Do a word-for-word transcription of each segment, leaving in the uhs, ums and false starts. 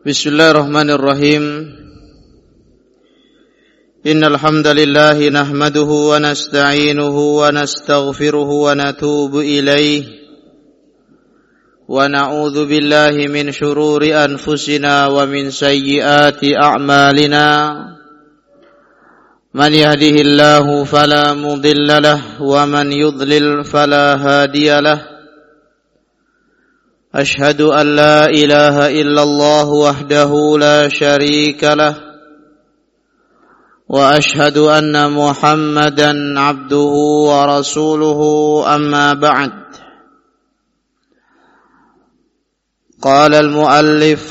Bismillahirrahmanirrahim. Innal hamdalillah nahmaduhu wa nasta'inuhu wa nastaghfiruhu wa natubu ilayhi wa na'udzu billahi min shururi anfusina wa min sayyiati a'malina. Man yahdihillahu fala mudilla lahu wa man yudlil fala hadiya lahu. أشهد أن لا إله إلا الله وحده لا شريك له وأشهد أن محمدا عبده ورسوله أما بعد قال المؤلف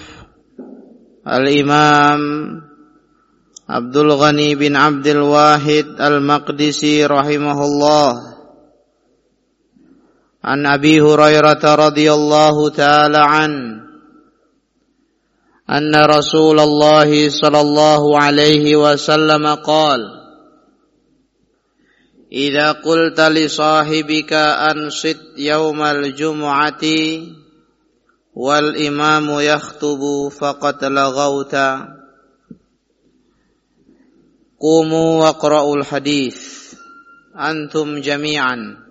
الإمام عبد الغني بن عبد الواحد المقدسي رحمه الله عن أبي هريرة رضي الله تعالى عنه أن رسول الله صلى الله عليه وسلم قال إذا قلت لصاحبك أنصت يوم الجمعة والإمام يخطب فقد لغوت قوموا واقرأوا الحديث أنتم جميعا.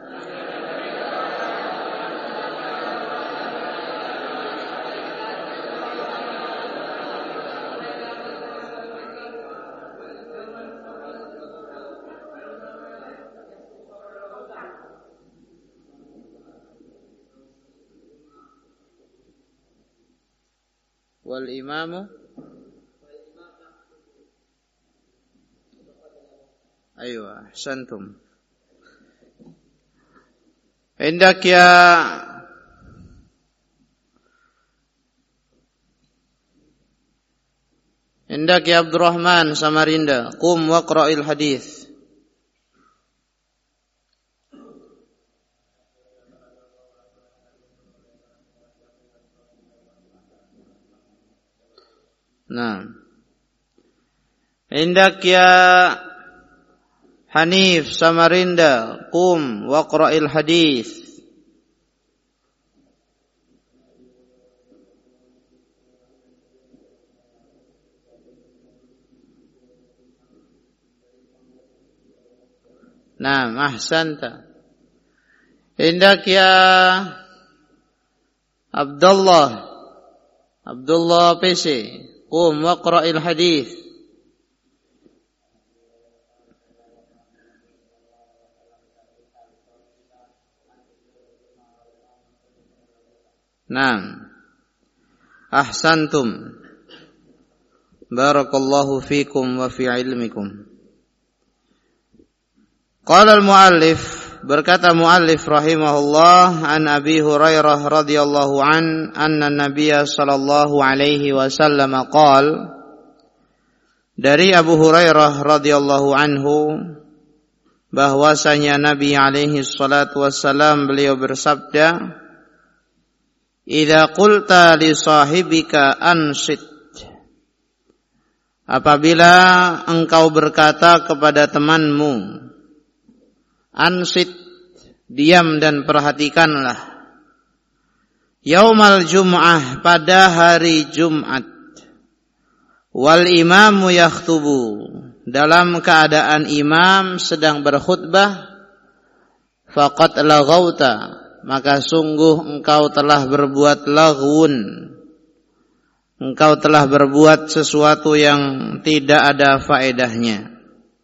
Wal imamu Aywa, ahsantum. Hendak ya Hendak ya Abdurrahman Samarinda, qum waqra'il hadis. Nah, hendak ya Hanif Samarinda, qum waqra'il hadis. Nah, ahsanta. Hendak ya Abdullah Abdullah P C, qum waqra'il hadis. Naam. Ahsantum. Barakallahu fikum wa fi ilmikum. Qala al-muallif, berkata muallif rahimahullah, an Abi Hurairah radhiyallahu an anna Nabiyya sallallahu alaihi wasallam qaal, dari Abu Hurairah radhiyallahu anhu bahwasanya Nabi alaihi salatu wasallam beliau bersabda, idza qulta li sahibika ansit, apabila engkau berkata kepada temanmu, ansit, diam dan perhatikanlah, yaumal jum'ah, pada hari Jumat, wal imamu yakhtubu, dalam keadaan imam sedang berkhutbah, faqad laghauta, maka sungguh engkau telah berbuat laghun, engkau telah berbuat sesuatu yang tidak ada faedahnya.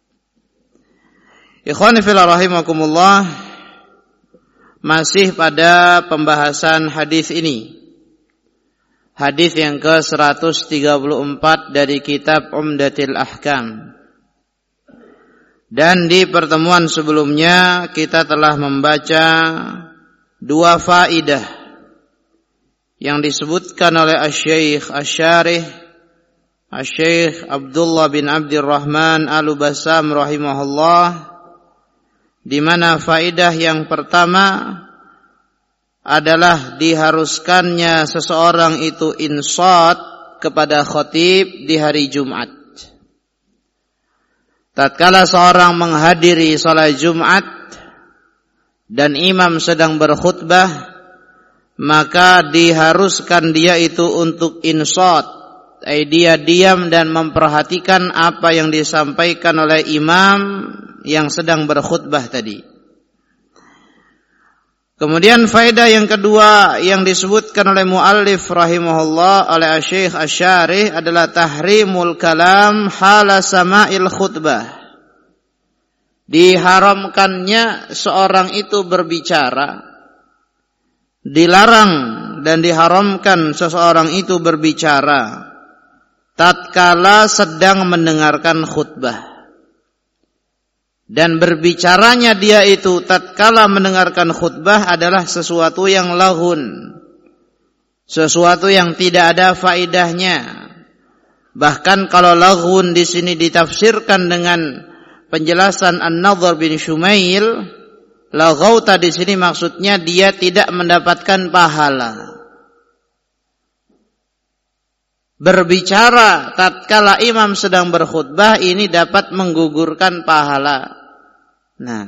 Ikhwani fillah rahimakumullah, masih pada pembahasan hadis ini, hadis yang ke seratus tiga puluh empat dari kitab Umdatil Ahkam. Dan di pertemuan sebelumnya kita telah membaca dua faidah yang disebutkan oleh Asy-Syaikh Asy-Syarih Asy-Syaikh Abdullah bin Abdurrahman Al-Bassam rahimahullah, di mana faidah yang pertama adalah diharuskannya seseorang itu insat kepada khatib di hari Jumat. Tatkala seorang menghadiri salat Jumat dan imam sedang berkhutbah, maka diharuskan dia itu untuk insat, eh, dia diam dan memperhatikan apa yang disampaikan oleh imam yang sedang berkhutbah tadi. Kemudian faedah yang kedua yang disebutkan oleh muallif rahimahullah, oleh Syekh Asy-Syarih, adalah tahrimul kalam hala sama'il khutbah. Diharamkannya seorang itu berbicara, dilarang dan diharamkan seseorang itu berbicara tatkala sedang mendengarkan khutbah. Dan berbicaranya dia itu tatkala mendengarkan khutbah adalah sesuatu yang lahun, sesuatu yang tidak ada faedahnya. Bahkan kalau lahun di sini ditafsirkan dengan penjelasan An-Nadhr bin Shumail, laghauta di sini maksudnya dia tidak mendapatkan pahala. Berbicara tatkala imam sedang berkhutbah ini dapat menggugurkan pahala. Nah,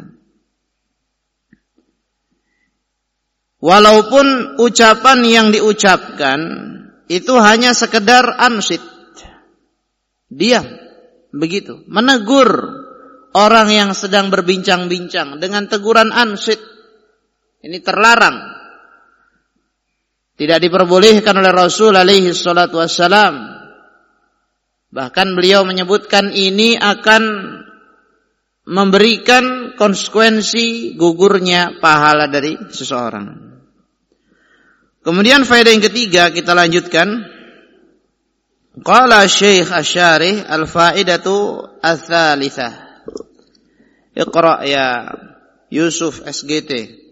walaupun ucapan yang diucapkan itu hanya sekedar ansit, diam, begitu, menegur orang yang sedang berbincang-bincang dengan teguran ansit, ini terlarang, tidak diperbolehkan oleh Rasul alaihi salatu wassalam. Bahkan beliau menyebutkan ini akan memberikan konsekuensi gugurnya pahala dari seseorang. Kemudian faedah yang ketiga kita lanjutkan. Qala Syekh Asy-Syarih al-faidatu ats-tsalitsah. Iqra ya Yusuf S G T.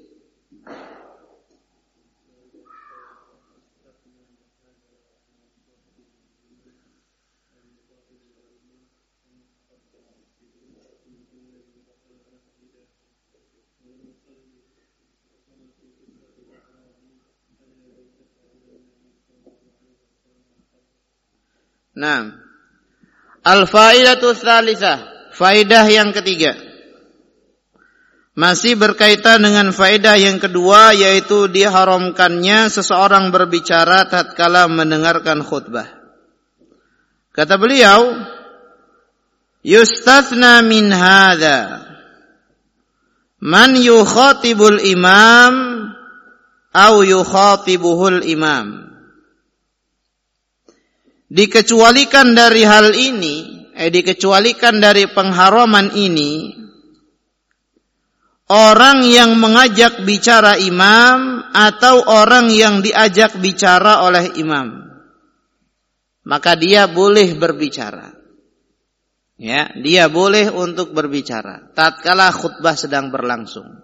Nah, al-faidatu tsalitsah, faidah yang ketiga. Masih berkaitan dengan faedah yang kedua, yaitu diharamkannya seseorang berbicara tatkala mendengarkan khutbah. Kata beliau, yustathna min hadza man yukhatibul imam au yukhatibuhul imam. Dikecualikan dari hal ini, eh dikecualikan dari pengharaman ini, orang yang mengajak bicara imam atau orang yang diajak bicara oleh imam. Maka dia boleh berbicara. Ya, dia boleh untuk berbicara tatkala khutbah sedang berlangsung.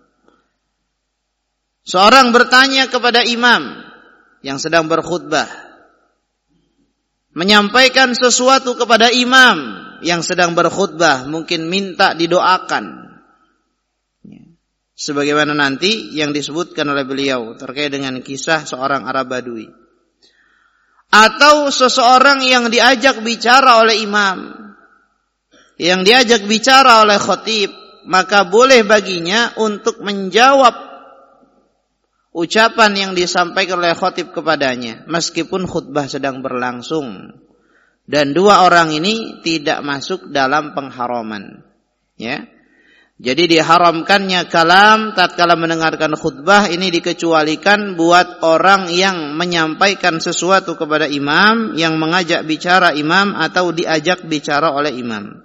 Seorang bertanya kepada imam yang sedang berkhutbah, menyampaikan sesuatu kepada imam yang sedang berkhutbah, mungkin minta didoakan, sebagaimana nanti yang disebutkan oleh beliau terkait dengan kisah seorang Arab Badui. Atau seseorang yang diajak bicara oleh imam, yang diajak bicara oleh khatib, maka boleh baginya untuk menjawab ucapan yang disampaikan oleh khatib kepadanya, meskipun khutbah sedang berlangsung. Dan dua orang ini tidak masuk dalam pengharaman. Ya, jadi diharamkannya kalam tatkala mendengarkan khutbah ini dikecualikan buat orang yang menyampaikan sesuatu kepada imam, yang mengajak bicara imam atau diajak bicara oleh imam.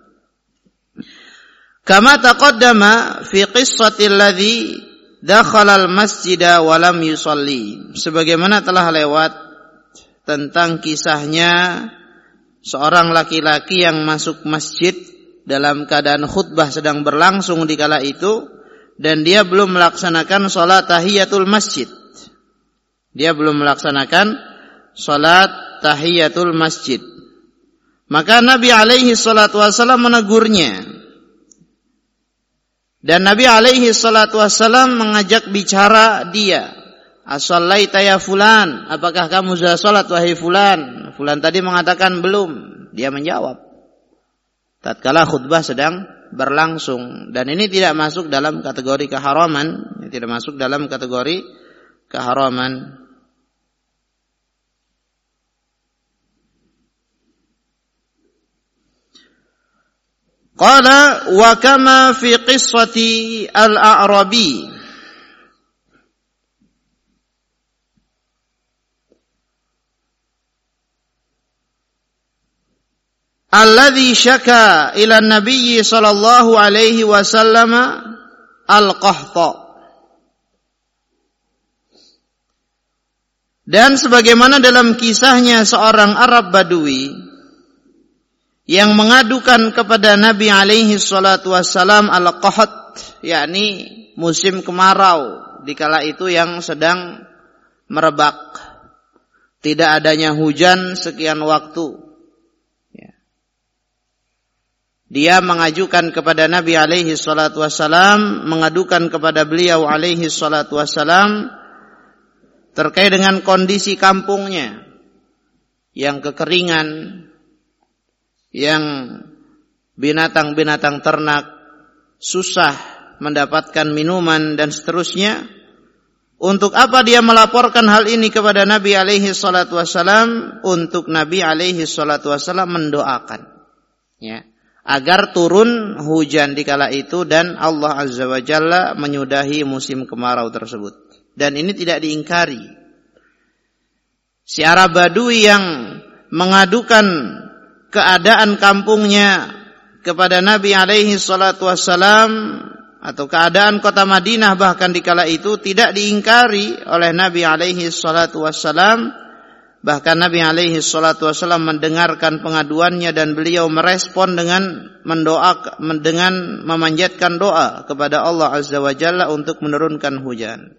Kama taqaddama fi qissatil ladzi dakhala al-masjida wa lam yusalli. Sebagaimana telah lewat tentang kisahnya seorang laki-laki yang masuk masjid dalam keadaan khutbah sedang berlangsung di kala itu, dan dia belum melaksanakan salat tahiyatul masjid. Dia belum melaksanakan salat tahiyatul masjid. Maka Nabi alaihi salatu wasallam menegurnya. Dan Nabi alaihi salatu wassalam mengajak bicara dia. As-sallaita ya fulan, apakah kamu sudah salat wahai fulan? Fulan tadi mengatakan belum. Dia menjawab tatkala khutbah sedang berlangsung. Dan ini tidak masuk dalam kategori keharaman, tidak masuk dalam kategori keharaman. Qala wa kama fi qissati al-a'rabi alladhi syaka ila an-nabiy sallallahu alaihi wasallam al-qahta. Dan sebagaimana dalam kisahnya seorang Arab Badui yang mengadukan kepada Nabi alaihi salatu wassalam al-qahat, yakni musim kemarau dikala itu yang sedang merebak, tidak adanya hujan sekian waktu. Dia mengajukan kepada Nabi alaihi salatu wassalam, mengadukan kepada beliau alaihi salatu wassalam terkait dengan kondisi kampungnya yang kekeringan, yang binatang-binatang ternak susah mendapatkan minuman dan seterusnya. Untuk apa dia melaporkan hal ini kepada Nabi alaihi salatu wassalam? Untuk Nabi alaihi salatu wassalam mendoakan, ya, agar turun hujan di kala itu dan Allah azza wa jalla menyudahi musim kemarau tersebut. Dan ini tidak diingkari. Si Arab Badui yang mengadukan keadaan kampungnya kepada Nabi alaihi salatu wassalam, atau keadaan kota Madinah bahkan di kala itu, tidak diingkari oleh Nabi alaihi salatu wassalam. Bahkan Nabi alaihi salatu wassalam mendengarkan pengaduannya dan beliau merespon dengan mendoakan, dengan memanjatkan doa kepada Allah azza wa jalla untuk menurunkan hujan.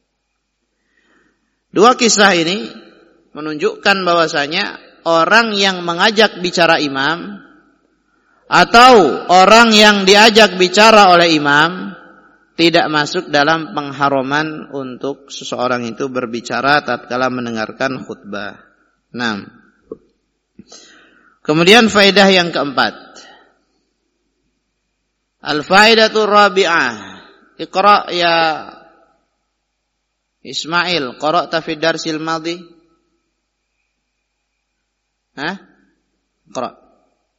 Dua kisah ini menunjukkan bahwasanya orang yang mengajak bicara imam atau orang yang diajak bicara oleh imam tidak masuk dalam pengharaman untuk seseorang itu berbicara tatkala mendengarkan khutbah. Nah, kemudian faedah yang keempat, al-faedatu rabi'ah. Iqra ya Ismail, qara'ta fi darsil madhi? Hah? Qara'.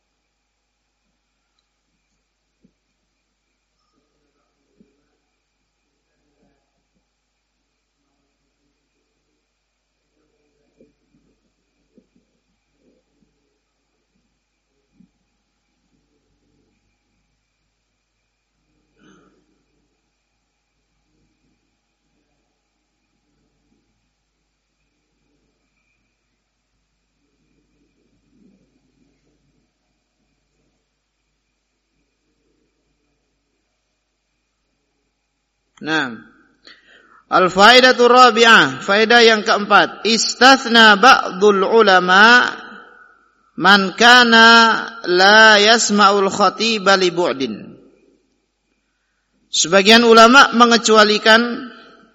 Nah, al-faedatu rabi'ah, faedah yang keempat, istathna ba'dul ulama man kana la yasma'ul khatiba li bu'din. Sebagian ulama mengecualikan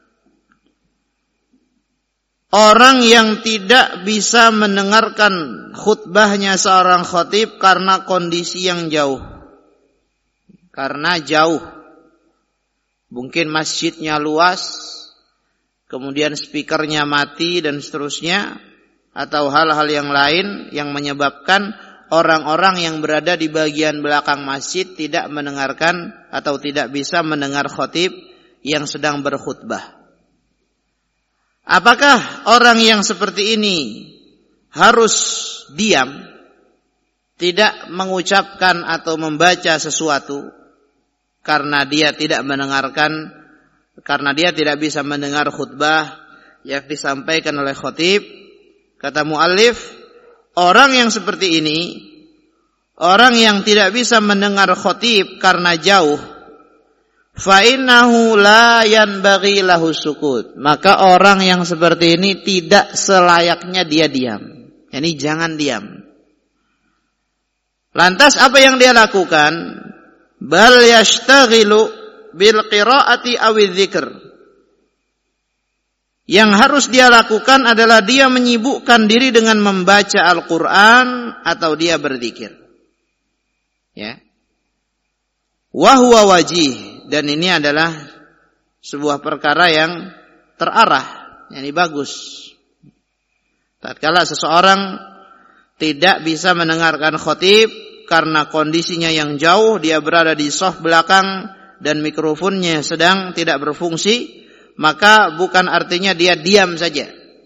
orang yang tidak bisa mendengarkan khutbahnya seorang khatib karena kondisi yang jauh. Karena jauh. Mungkin masjidnya luas, kemudian speakernya mati dan seterusnya, atau hal-hal yang lain yang menyebabkan orang-orang yang berada di bagian belakang masjid tidak mendengarkan atau tidak bisa mendengar khatib yang sedang berkhutbah. Apakah orang yang seperti ini harus diam, tidak mengucapkan atau membaca sesuatu karena dia tidak mendengarkan, karena dia tidak bisa mendengar khutbah yang disampaikan oleh khatib? Kata muallif, orang yang seperti ini, orang yang tidak bisa mendengar khatib karena jauh, fa innahu la yanbaghi lahu sukut. Maka orang yang seperti ini tidak selayaknya dia diam. Yani jangan diam. Lantas apa yang dia lakukan? Bal yashtaghilu bil qiraati awidz dzikr. Yang harus dia lakukan adalah dia menyibukkan diri dengan membaca Al-Qur'an atau dia berzikir. Ya. Wa huwa wajih, dan ini adalah sebuah perkara yang terarah, yakni bagus. Tatkala seseorang tidak bisa mendengarkan khatib karena kondisinya yang jauh, dia berada di shaf belakang dan mikrofonnya sedang tidak berfungsi, maka bukan artinya dia diam saja.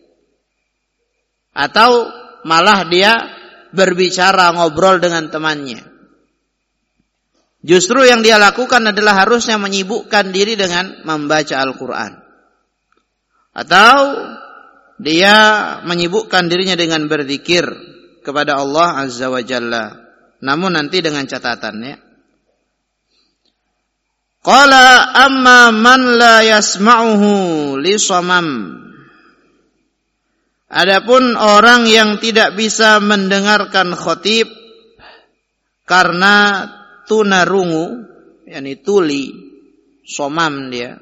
Atau malah dia berbicara, ngobrol dengan temannya. Justru yang dia lakukan adalah harusnya menyibukkan diri dengan membaca Al-Quran. Atau dia menyibukkan dirinya dengan berzikir kepada Allah Azza wa Jalla. Namun nanti dengan catatan ya. Qala amma man la yasma'uhu li samam. Adapun orang yang tidak bisa mendengarkan khatib karena tunarungu, yakni tuli, somam dia.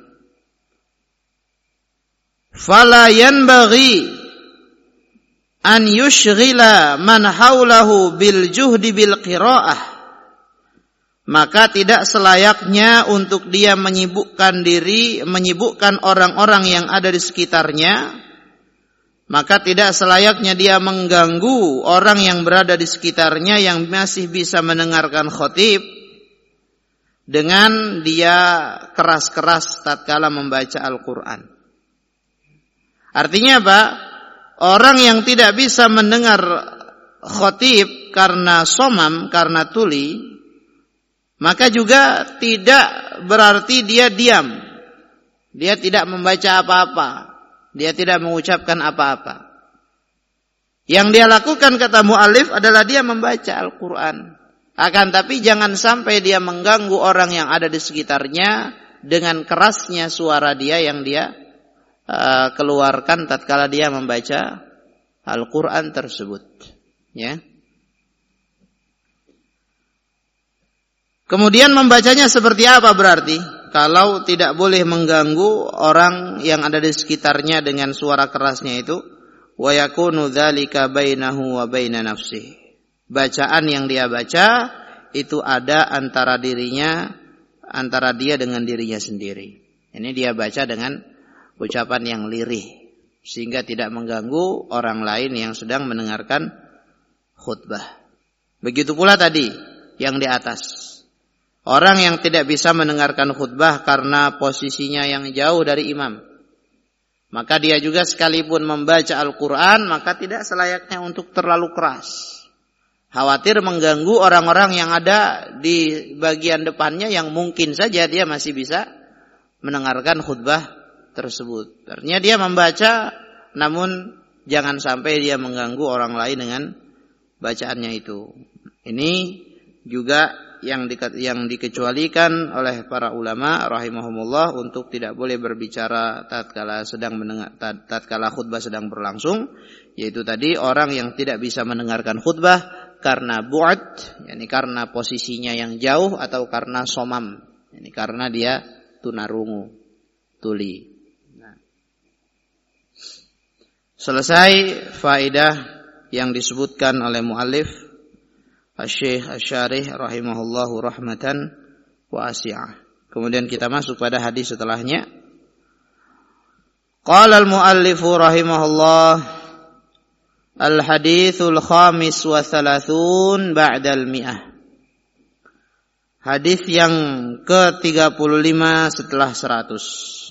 Fala yanbaghi an yushghila man haulahu bil juhdi bil qiraah. Maka tidak selayaknya untuk dia menyibukkan diri, menyibukkan orang-orang yang ada di sekitarnya. Maka tidak selayaknya dia mengganggu orang yang berada di sekitarnya yang masih bisa mendengarkan khatib dengan dia keras-keras tatkala membaca Al-Quran. Artinya apa? Orang yang tidak bisa mendengar khatib karena somam, karena tuli, maka juga tidak berarti dia diam. Dia tidak membaca apa-apa. Dia tidak mengucapkan apa-apa. Yang dia lakukan, kata mu'allif, adalah dia membaca Al-Quran. Akan tapi jangan sampai dia mengganggu orang yang ada di sekitarnya dengan kerasnya suara dia yang dia uh, keluarkan tatkala dia membaca Al-Quran tersebut. Ya. Kemudian membacanya seperti apa berarti? Kalau tidak boleh mengganggu orang yang ada di sekitarnya dengan suara kerasnya itu, wa yakunu dzalika bainahu wa baina nafsihi. Bacaan yang dia baca itu ada antara dirinya, antara dia dengan dirinya sendiri. Ini dia baca dengan ucapan yang lirih sehingga tidak mengganggu orang lain yang sedang mendengarkan khutbah. Begitu pula tadi yang di atas. Orang yang tidak bisa mendengarkan khutbah karena posisinya yang jauh dari imam, maka dia juga sekalipun membaca Al-Quran, maka tidak selayaknya untuk terlalu keras. Khawatir mengganggu orang-orang yang ada di bagian depannya yang mungkin saja dia masih bisa mendengarkan khutbah tersebut. Artinya dia membaca, namun jangan sampai dia mengganggu orang lain dengan bacaannya itu. Ini juga yang di, yang dikecualikan oleh para ulama rahimahumullah untuk tidak boleh berbicara tatkala sedang mendengar tatkala khutbah sedang berlangsung, yaitu tadi orang yang tidak bisa mendengarkan khutbah karena bu'ad, yakni karena posisinya yang jauh, atau karena somam, yakni karena dia tunarungu, tuli. Nah. Selesai faedah yang disebutkan oleh muallif Asy-Syaikh Asy-Syarih rahimahullahu rahmatan wasi'ah. Kemudian kita masuk pada hadis setelahnya. Qala al-muallifu rahimahullah al-haditsul khamis wa thalathun ba'dal mi'ah. Hadis yang ke tiga puluh lima setelah seratus.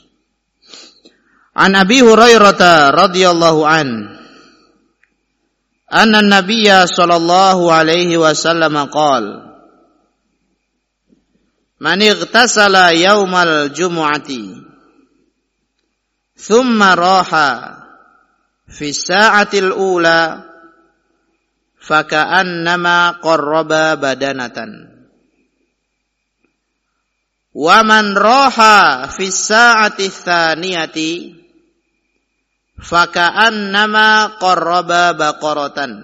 An Abi Hurairah radhiyallahu an anna an-nabiyya sallallahu alaihi wasallam qala man ightasala yaumal jumu'ati thumma raha fi sa'atil ula faka'annama qarraba badanatan wa man raha fi sa'ati tsaniyati faka'annama qarraba baqaratan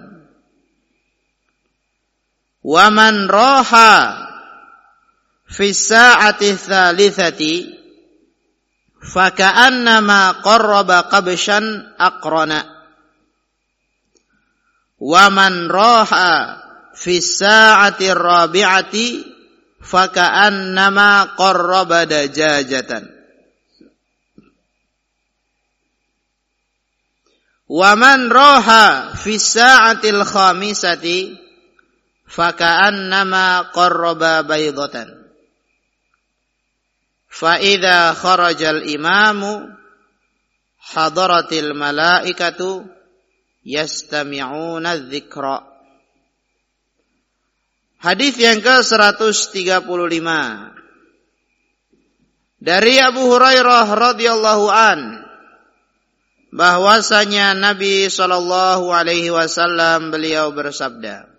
wa man raha fi sa'ati tsalitsati faka'annama qarraba qabshan aqrana wa man raha fi sa'ati rabi'ati faka'annama qarraba dajajatan wa man raha fi sa'atil khamisati faka'annama qarraba baydatan. Fa idza kharajal imamu hadaratil malaikatu yastami'una dzikra. Hadis yang ke seratus tiga puluh lima dari Abu Hurairah radhiyallahu an, bahwasanya Nabi sallallahu alaihi wasallam beliau bersabda,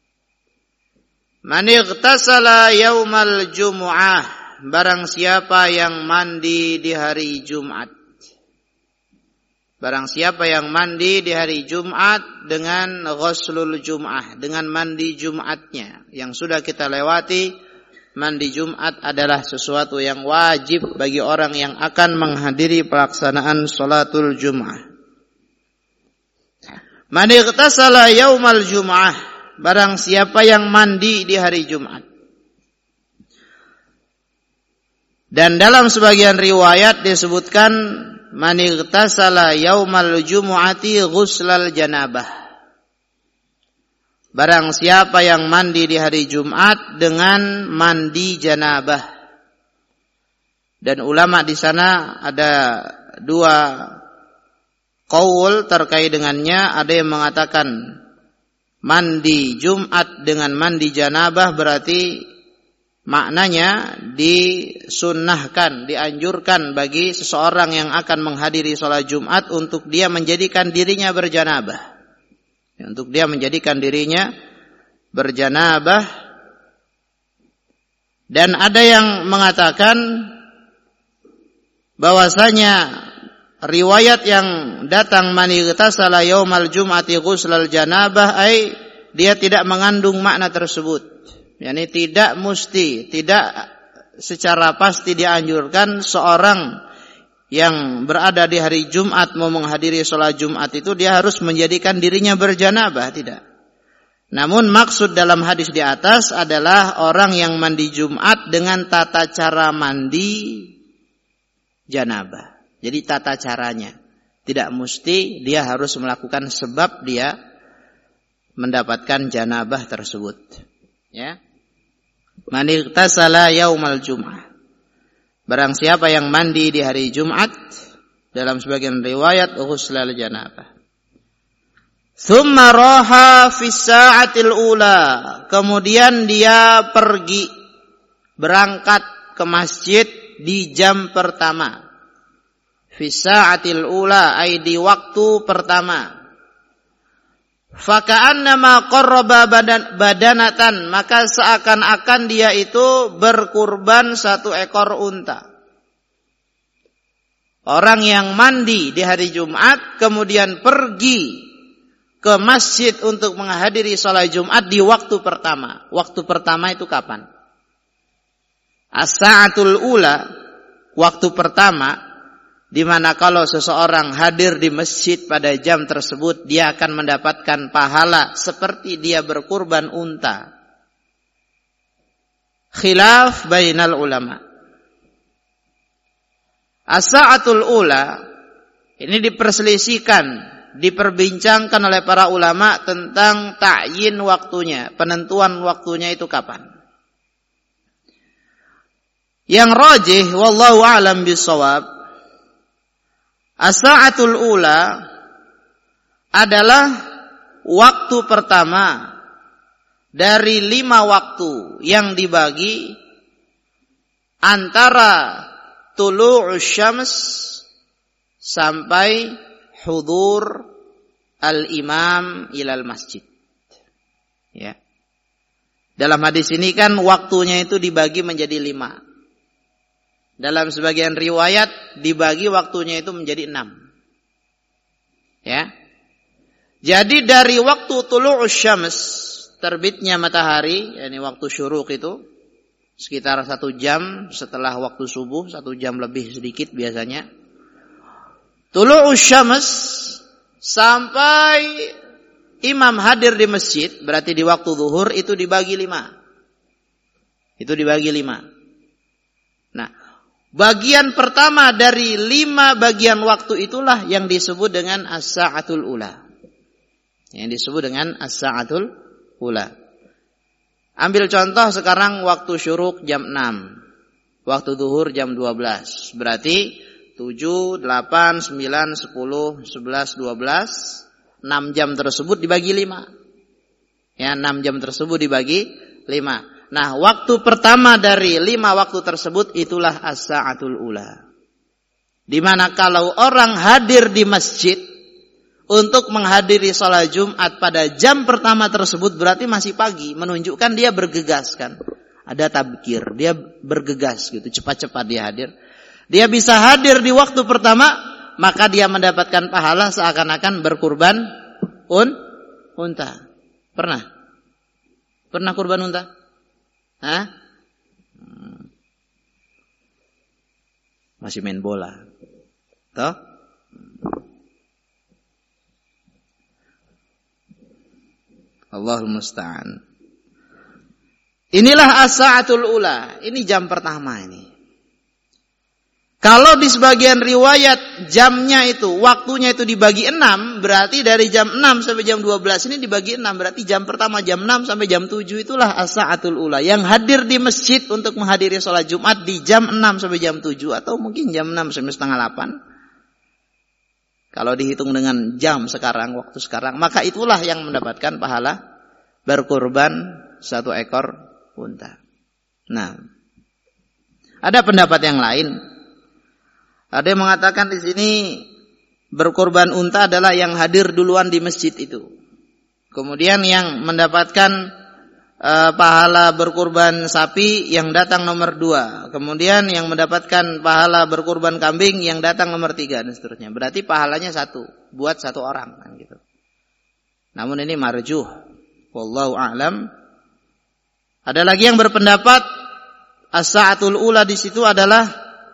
"Man ightasala yaumal jumu'ah," barang siapa yang mandi di hari Jumat. Barang siapa yang mandi di hari Jumat dengan ghuslul Jum'ah, dengan mandi Jumatnya yang sudah kita lewati. Mandi Jumat adalah sesuatu yang wajib bagi orang yang akan menghadiri pelaksanaan sholatul Jum'ah. Man ightasala yaumal Jum'ah, barang siapa yang mandi di hari Jumat. Dan dalam sebagian riwayat disebutkan man ightasala yaumal jumu'ati ghuslal janabah. Barang siapa yang mandi di hari Jumat dengan mandi janabah. Dan ulama di sana ada dua qaul terkait dengannya. Ada yang mengatakan mandi Jumat dengan mandi janabah berarti maknanya disunnahkan, dianjurkan bagi seseorang yang akan menghadiri sholat Jumat untuk dia menjadikan dirinya berjanabah. Untuk dia menjadikan dirinya berjanabah. Dan ada yang mengatakan bahwasanya riwayat yang datang man ightasala yaumal jum'ati ghuslal janabah ai dia tidak mengandung makna tersebut. Yani tidak mesti, tidak secara pasti dianjurkan seorang yang berada di hari Jumat mau menghadiri sholat Jumat itu dia harus menjadikan dirinya berjanabah, tidak. Namun maksud dalam hadis di atas adalah orang yang mandi Jumat dengan tata cara mandi janabah. Jadi tata caranya. Tidak mesti dia harus melakukan sebab dia mendapatkan janabah tersebut. Ya. Man ightasala yaumal jum'ah. Barang siapa yang mandi di hari Jumat, dalam sebagian riwayat ghuslal janabah. Tsumma raha fis sa'atil ula. Kemudian dia pergi berangkat ke masjid di jam pertama. Fis sa'atil ula ai di waktu pertama. Faka'annama qarraba badan, badanatan, maka seakan-akan dia itu berkurban satu ekor unta. Orang yang mandi di hari Jumat kemudian pergi ke masjid untuk menghadiri salat Jumat di waktu pertama. Waktu pertama itu kapan? As-sa'atul ula, waktu pertama, di mana kalau seseorang hadir di masjid pada jam tersebut, dia akan mendapatkan pahala seperti dia berkurban unta. Khilaf bainal ulama. As-sa'atul ula, ini diperselisihkan, diperbincangkan oleh para ulama tentang ta'yin waktunya, penentuan waktunya itu kapan. Yang rajih, wallahu a'lam bishawab, as-sa'atul ula adalah waktu pertama dari lima waktu yang dibagi antara tulu'us syams sampai hudur al-imam ilal masjid. Ya. Dalam hadis ini kan waktunya itu dibagi menjadi lima. Dalam sebagian riwayat dibagi waktunya itu menjadi enam. Ya. Jadi dari waktu tulu'us syams, terbitnya matahari, yakni waktu syuruk itu sekitar satu jam setelah waktu subuh, satu jam lebih sedikit biasanya. Tulu'us syams sampai imam hadir di masjid, berarti di waktu zuhur itu dibagi lima. Itu dibagi lima. Nah, bagian pertama dari lima bagian waktu itulah yang disebut dengan as-sa'atul ula. Yang disebut dengan as-sa'atul ula. Ambil contoh sekarang waktu syuruk jam enam. Waktu zuhur jam dua belas. Berarti tujuh, delapan, sembilan, sepuluh, sebelas, dua belas. enam jam tersebut dibagi lima. Ya, enam jam tersebut dibagi lima. Nah, waktu pertama dari lima waktu tersebut itulah as-sa'atul ula. Dimana kalau orang hadir di masjid untuk menghadiri sholat Jumat pada jam pertama tersebut berarti masih pagi. Menunjukkan dia bergegas kan. Ada tabkir, dia bergegas gitu, cepat-cepat dia hadir. Dia bisa hadir di waktu pertama, maka dia mendapatkan pahala seakan-akan berkurban un unta. Pernah? Pernah kurban unta? Hah? Hmm. Masih main bola. Toh? Allahul musta'an. Inilah as-sa'atul ula. Ini jam pertama ini. Kalau di sebagian riwayat jamnya itu, waktunya itu dibagi enam, berarti dari jam enam sampai jam dua belas ini dibagi enam. Berarti jam pertama jam enam sampai jam tujuh itulah as-sa'atul ula. Yang hadir di masjid untuk menghadiri sholat Jumat di jam enam sampai jam tujuh. Atau mungkin jam enam sampai setengah delapan. Kalau dihitung dengan jam sekarang, waktu sekarang, maka itulah yang mendapatkan pahala berkurban satu ekor unta. Nah, ada pendapat yang lain. Ada yang mengatakan di sini berkurban unta adalah yang hadir duluan di masjid itu. Kemudian yang mendapatkan uh, pahala berkurban sapi yang datang nomor dua. Kemudian yang mendapatkan pahala berkurban kambing yang datang nomor tiga dan seterusnya. Berarti pahalanya satu buat satu orang kan gitu. Namun ini marjuh. Wallahu a'lam. Ada lagi yang berpendapat as-sa'atul ula di situ adalah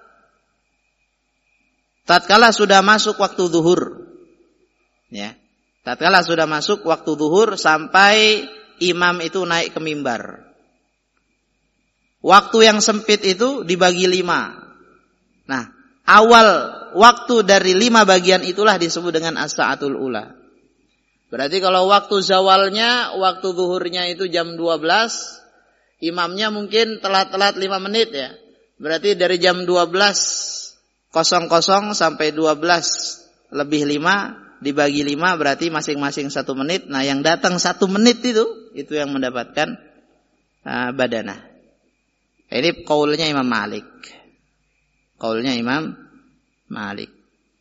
tatkala sudah masuk waktu zuhur. Ya. Tatkala sudah masuk waktu zuhur sampai imam itu naik ke mimbar. Waktu yang sempit itu dibagi lima. Nah, awal waktu dari lima bagian itulah disebut dengan as-sa'atul ula. Berarti kalau waktu zawalnya, waktu zuhurnya itu jam dua belas, imamnya mungkin telat-telat lima menit ya. Berarti dari jam dua belas sampai dua belas lebih lima dibagi lima berarti masing-masing satu menit. Nah, yang datang satu menit itu itu yang mendapatkan uh, badanah. Ini qaulnya Imam Malik. Qaulnya Imam Malik.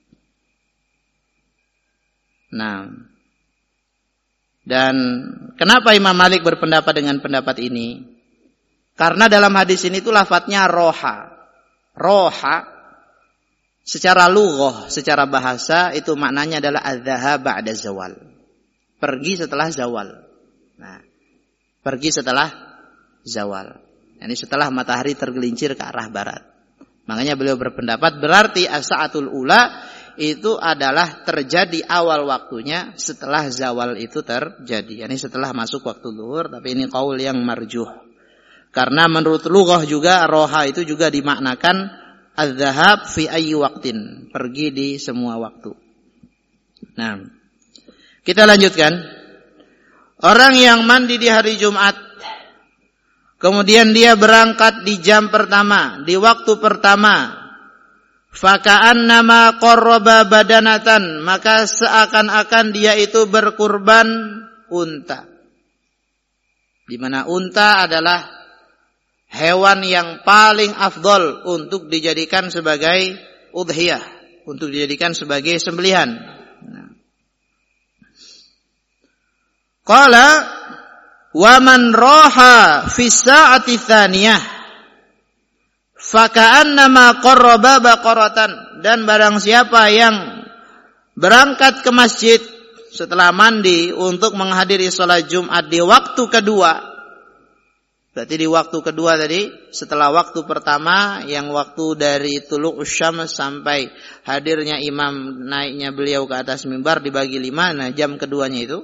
Nah, dan kenapa Imam Malik berpendapat dengan pendapat ini? Karena dalam hadis ini tuh lafadznya roha. Roha secara lughah, secara bahasa itu maknanya adalah adz-dzahab ba'da zawal. Pergi setelah zawal. Nah, pergi setelah zawal. Ini setelah matahari tergelincir ke arah barat. Makanya beliau berpendapat berarti as-sa'atul ula itu adalah terjadi awal waktunya setelah zawal itu terjadi. Yani setelah masuk waktu zuhur, tapi ini qaul yang marjuh. Karena menurut lughah juga roha itu juga dimaknakan adz-dzahab fi ayyi waqtin, pergi di semua waktu. Nah, kita lanjutkan. Orang yang mandi di hari Jumat, kemudian dia berangkat di jam pertama, di waktu pertama, faka'annama qarraba badanatan, maka seakan-akan dia itu berkurban unta. Di mana unta adalah hewan yang paling afdol untuk dijadikan sebagai udhiyah, untuk dijadikan sebagai sembelihan. Nah. Qala wa man raha fi sa'ati tsaniyah faka'annama qarraba baqaratan, dan barang siapa yang berangkat ke masjid setelah mandi untuk menghadiri salat Jumat di waktu kedua, berarti di waktu kedua tadi setelah waktu pertama yang waktu dari tulu'us syams sampai hadirnya imam, naiknya beliau ke atas mimbar dibagi lima, nah jam keduanya itu,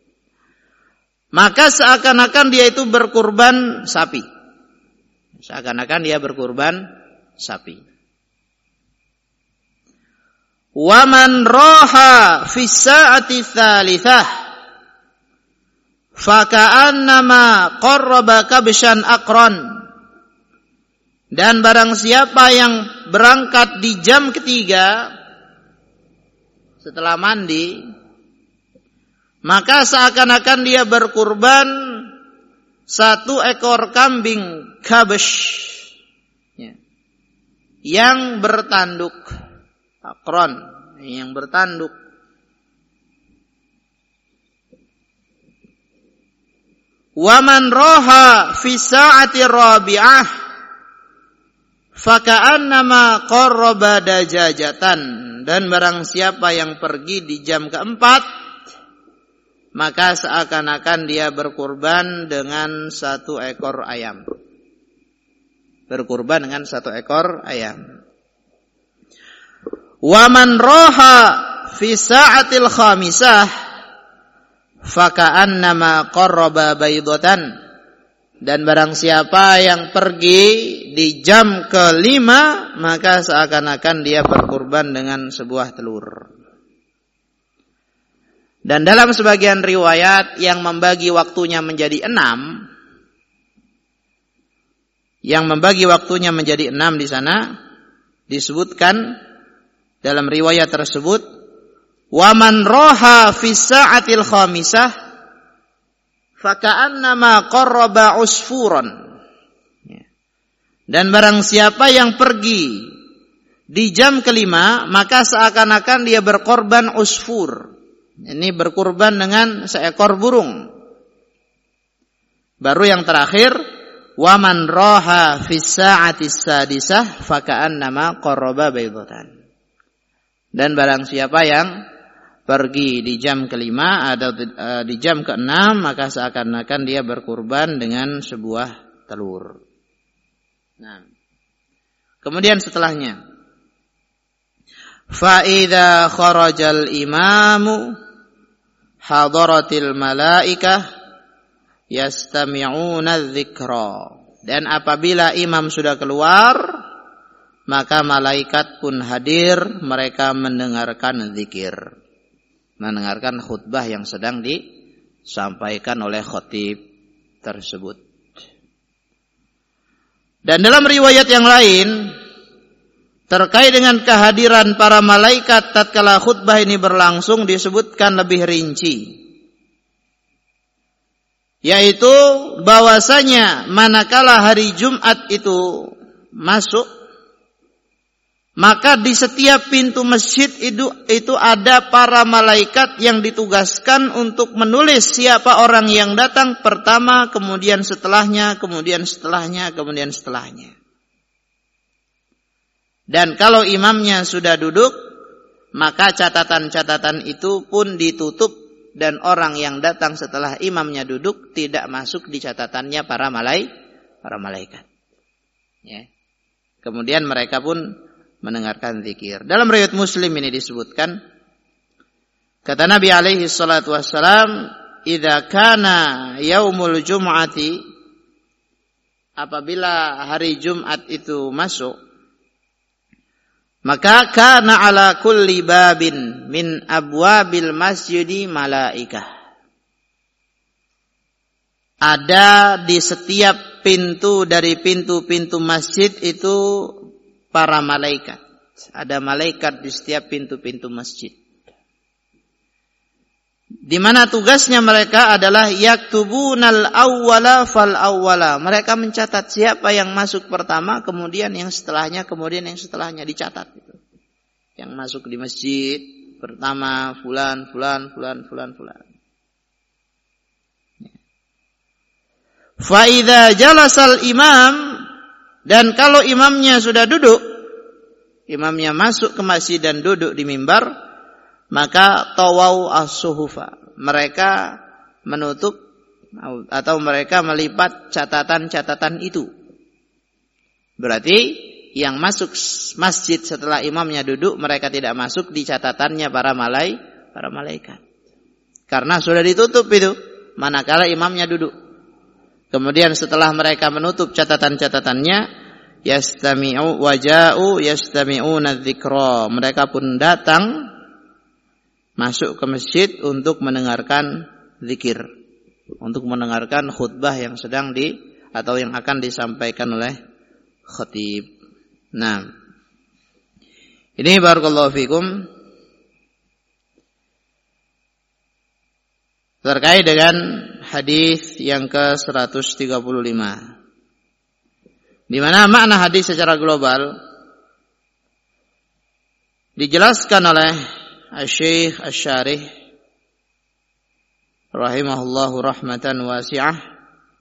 maka seakan-akan dia itu berkurban sapi. Seakan-akan dia berkurban sapi. Wa man raha fi sa'ati tsalitsah faka'annama qarraba kabshan aqran. Dan barang siapa yang berangkat di jam ketiga setelah mandi, maka seakan-akan dia berkurban satu ekor kambing kabsh ya, yang bertanduk, akron yang bertanduk. Waman roha fi sa'ati rabi'ah faka'annama qarraba dajajatan. Dan barang siapa yang pergi di jam keempat, maka seakan-akan dia berkurban dengan satu ekor ayam. Berkurban dengan satu ekor ayam. Waman roha fi sa'atil khamisah faka'annama qarraba baydatan. Dan barang siapa yang pergi di jam kelima, maka seakan-akan dia berkurban dengan sebuah telur. Dan dalam sebagian riwayat yang membagi waktunya menjadi enam, yang membagi waktunya menjadi enam di sana disebutkan dalam riwayat tersebut, waman roha fi sa'atil khamisah faka'annama qarraba usfuran. Dan barang siapa yang pergi di jam kelima, maka seakan-akan dia berkorban usfur. Ini berkurban dengan seekor burung. Baru yang terakhir, waman roha fi sa'atis sadisah faka'annama qarraba baydatan. Dan barang siapa yang pergi di jam kelima atau di jam keenam, maka seakan-akan dia berkurban dengan sebuah telur. Nah, kemudian setelahnya, fa idza kharajal imamu hadaratil malaikah yastami'una dzikra. Dan apabila imam sudah keluar, maka malaikat pun hadir, mereka mendengarkan zikir, mendengarkan khutbah yang sedang disampaikan oleh khatib tersebut. Dan dalam riwayat yang lain terkait dengan kehadiran para malaikat tatkala khutbah ini berlangsung disebutkan lebih rinci, yaitu bahwasanya manakala hari Jumat itu masuk, maka di setiap pintu masjid itu, itu ada para malaikat yang ditugaskan untuk menulis siapa orang yang datang pertama, kemudian setelahnya, kemudian setelahnya, kemudian setelahnya. Dan kalau imamnya sudah duduk, maka catatan-catatan itu pun ditutup, dan orang yang datang setelah imamnya duduk tidak masuk di catatannya para malai, para malaikat. Ya. Kemudian mereka pun mendengarkan zikir. Dalam riwayat Muslim ini disebutkan, kata Nabi alaihi salatu wassalam, idza kana yaumul jum'ati, apabila hari Jumat itu masuk, maka kana ala kulli babin min abwabil masjidi malaikah. Ada di setiap pintu dari pintu-pintu masjid itu para malaikat. Ada malaikat di setiap pintu-pintu masjid. Di mana tugasnya mereka adalah yaktubunal awwala fal awwala. Mereka mencatat siapa yang masuk pertama, kemudian yang setelahnya, kemudian yang setelahnya dicatat. Yang masuk di masjid pertama fulan, fulan, fulan, fulan, fulan. Fa idza jalasal imam, dan kalau imamnya sudah duduk, imamnya masuk ke masjid dan duduk di mimbar, maka tawau as-suhufa, mereka menutup atau mereka melipat catatan-catatan itu. Berarti yang masuk masjid setelah imamnya duduk, mereka tidak masuk di catatannya para malai, para malaikat. Karena sudah ditutup itu, manakala imamnya duduk. Kemudian setelah mereka menutup catatan-catatannya, yastami'u waja'u yastami'una dzikra, mereka pun datang masuk ke masjid untuk mendengarkan zikir. untuk mendengarkan khutbah yang sedang di atau yang akan disampaikan oleh khatib. Nah, ini barakallahu fikum terkait dengan hadis yang ke seratus tiga puluh lima, di mana makna hadis secara global dijelaskan oleh Asy-Syaikh Asy-Syarih rahimahullahu rahmatan wasi'ah.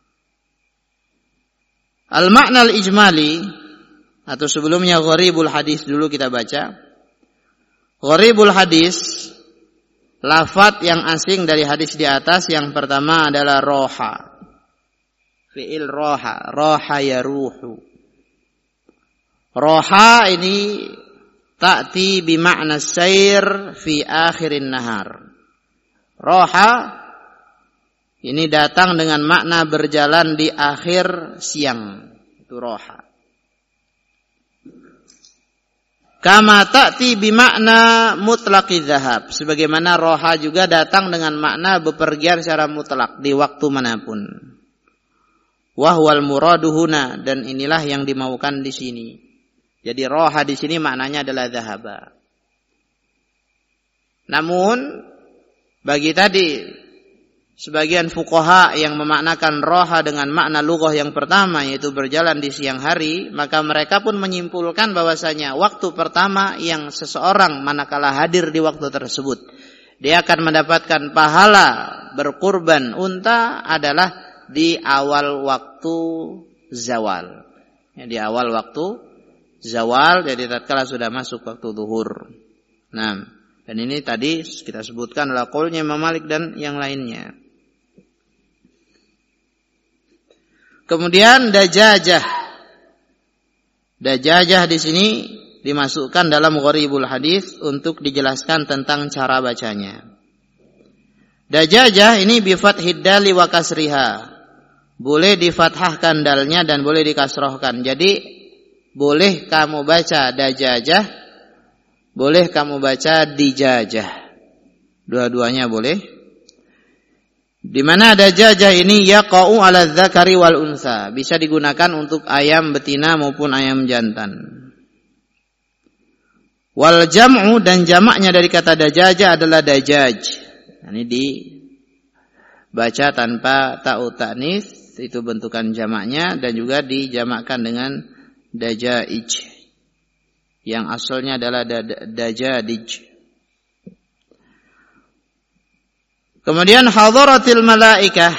Al-makna al-ijmali, atau sebelumnya gharibul hadis dulu kita baca. Gharibul hadis, lafaz yang asing dari hadis di atas, yang pertama adalah roha. Fi'il roha, roha yaruhu. Roha ini ta'ti bima'na sair fi akhirin nahar. Roha ini datang dengan makna berjalan di akhir siang. Itu roha. Kama ta'ti bimakna mutlaqi dzahab. Sebagaimana roha juga datang dengan makna bepergian secara mutlak di waktu manapun. Wahwal muraduhuna, dan inilah yang dimaukan di sini. Jadi roha di sini maknanya adalah dzahaba. Namun bagi tadi sebagian fuqaha yang memaknakan roha dengan makna lughah yang pertama, yaitu berjalan di siang hari, maka mereka pun menyimpulkan bahwasanya waktu pertama yang seseorang manakala hadir di waktu tersebut, dia akan mendapatkan pahala berkurban unta adalah di awal waktu zawal. Ya, di awal waktu zawal, jadi tatkala sudah masuk waktu zuhur. Nah, dan ini tadi kita sebutkan adalah qaulnya Imam Malik dan yang lainnya. Kemudian dajajah. Dajajah di sini dimasukkan dalam gharibul hadis untuk dijelaskan tentang cara bacanya. Dajajah ini bi fathid dali wa kasriha. Boleh difathahkan dalnya dan boleh dikasrohkan. Jadi boleh kamu baca dajajah, boleh kamu baca dijajah. Dua-duanya boleh. Di mana dajajah ini yaqa'u 'ala dzakari wal unsa, bisa digunakan untuk ayam betina maupun ayam jantan. Wal jam'u, dan jamaknya dari kata dajajah adalah dajaj. Ini dibaca tanpa ta'u ta'nis, itu bentukan jamaknya, dan juga dijamakkan dengan dajaij, yang asalnya adalah dajadij. Kemudian hadaratil malaikah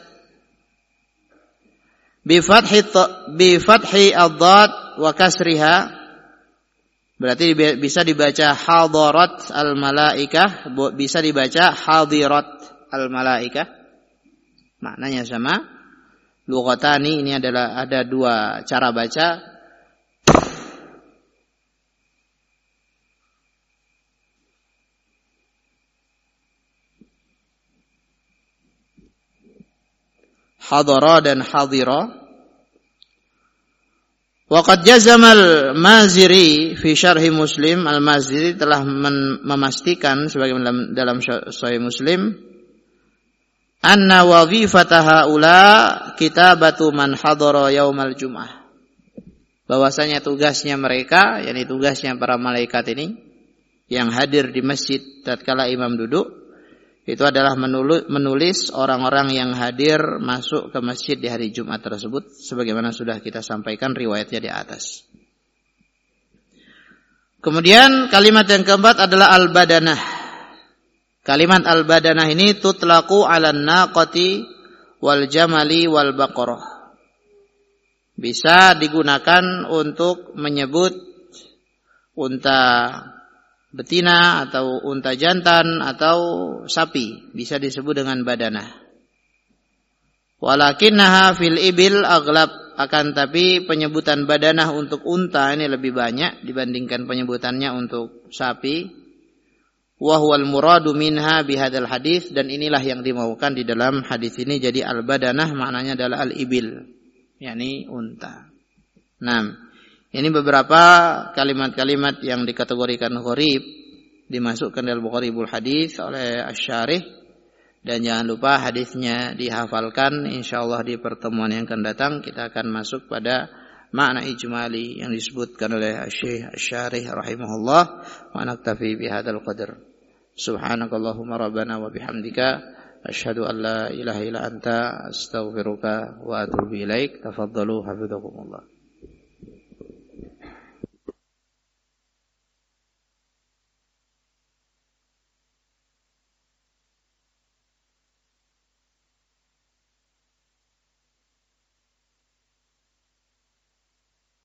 bi fathi bi fathi ad-dad wa kasriha, berarti bisa dibaca hadarat al malaikah, bisa dibaca hadirat al malaikah, maknanya sama. Lughatani, ini adalah ada dua cara baca. Hadara dan hadira. Waqad jazama al-Maziri fi syarhi Muslim, al-Maziri telah memastikan sebagaimana dalam, dalam Sahih Muslim, anna wadhifata haula kitabatu man hadara yaumal jum'ah, bahwasanya tugasnya mereka, yakni tugasnya para malaikat ini yang hadir di masjid tatkala imam duduk, itu adalah menulis orang-orang yang hadir masuk ke masjid di hari Jumat tersebut, sebagaimana sudah kita sampaikan riwayatnya di atas. Kemudian kalimat yang keempat adalah al-badanah. Kalimat al-badanah ini tutlaqu 'alan naqati wal jamali wal baqarah. Bisa digunakan untuk menyebut unta betina atau unta jantan atau sapi, bisa disebut dengan badanah. Walakinnaha fil ibil aghlab, akan tapi penyebutan badanah untuk unta ini lebih banyak dibandingkan penyebutannya untuk sapi. Wa huwal muradu minha bihadzal hadis, dan inilah yang dimaukan di dalam hadis ini. Jadi al badanah maknanya adalah al ibil, yakni unta. Nah, ini beberapa kalimat-kalimat yang dikategorikan gharib, dimasukkan dalam gharibul hadis oleh Asy-Syarih, Dan jangan lupa hadisnya dihafalkan. Insyaallah di pertemuan yang akan datang kita akan masuk pada makna ijmali yang disebutkan oleh Syekh Asy-Syarih rahimahullah. Wa naktafi bihadzal qadar. Subhanakallahumma rabbana wa bihamdika asyhadu an la ilaha illa anta astaghfiruka wa atubu ilaik. Tafaddalu hafizakumullah.